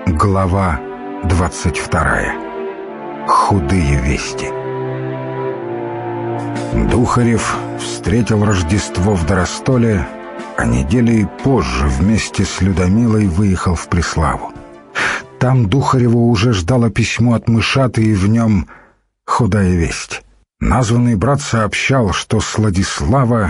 Глава 22. Худые вести. Духарев встретил Рождество в Доростоле, а неделей позже вместе с Людомилой выехал в Преславу. Там Духарева уже ждало письмо от Мышаты, и в нем худая весть. Названный брат сообщал, что Сладислава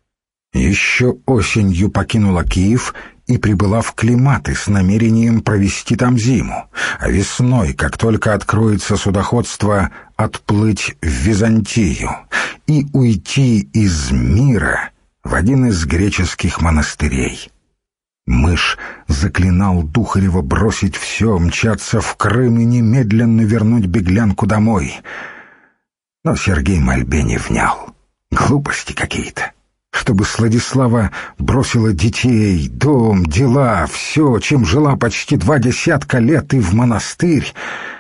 еще осенью покинула Киев и прибыла в Климаты с намерением провести там зиму, а весной, как только откроется судоходство, отплыть в Византию и уйти из мира в один из греческих монастырей. Мышь заклинал Духарева бросить все, мчаться в Крым и немедленно вернуть беглянку домой. Но Сергей мольбе не внял. Глупости какие-то. Чтобы Сладислава бросила детей, дом, дела, все, чем жила почти 20 лет, и в монастырь.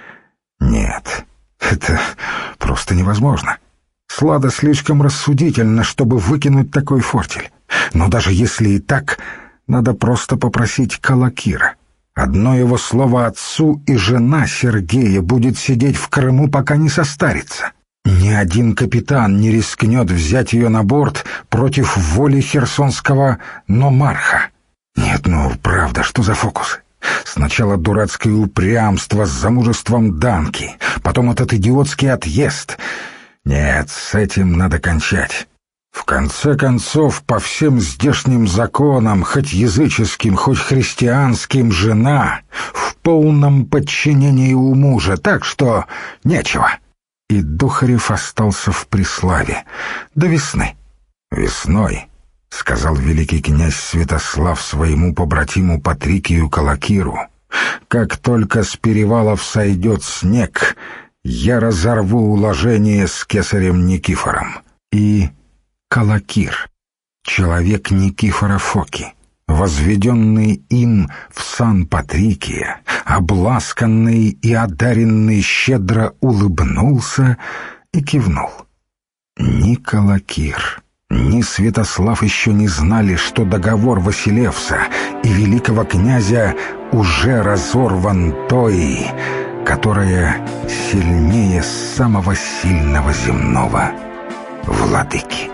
Нет, это просто невозможно. Слада слишком рассудительна, чтобы выкинуть такой фортель. Но даже если и так, надо просто попросить Калакира. Одно его слово отцу, и жена Сергея будет сидеть в Крыму, пока не состарится. Ни один капитан не рискнет взять ее на борт против воли херсонского номарха. Нет, ну правда, что за фокусы? Сначала дурацкое упрямство с замужеством Данки, потом этот идиотский отъезд. Нет, с этим надо кончать. В конце концов, по всем здешним законам, хоть языческим, хоть христианским, жена в полном подчинении у мужа, так что нечего. И Духарев остался в Преславе до весны. «Весной», — сказал великий князь Святослав своему побратиму Патрикию Калакиру, «как только с перевалов сойдет снег, я разорву уложение с кесарем Никифором». И Калакир, человек Никифора Фоки, возведенный им в сан Патрикия, обласканный и одаренный, щедро улыбнулся и кивнул. Ни Калакир, ни Святослав еще не знали, что договор Василевса и великого князя уже разорван той, которая сильнее самого сильного земного владыки.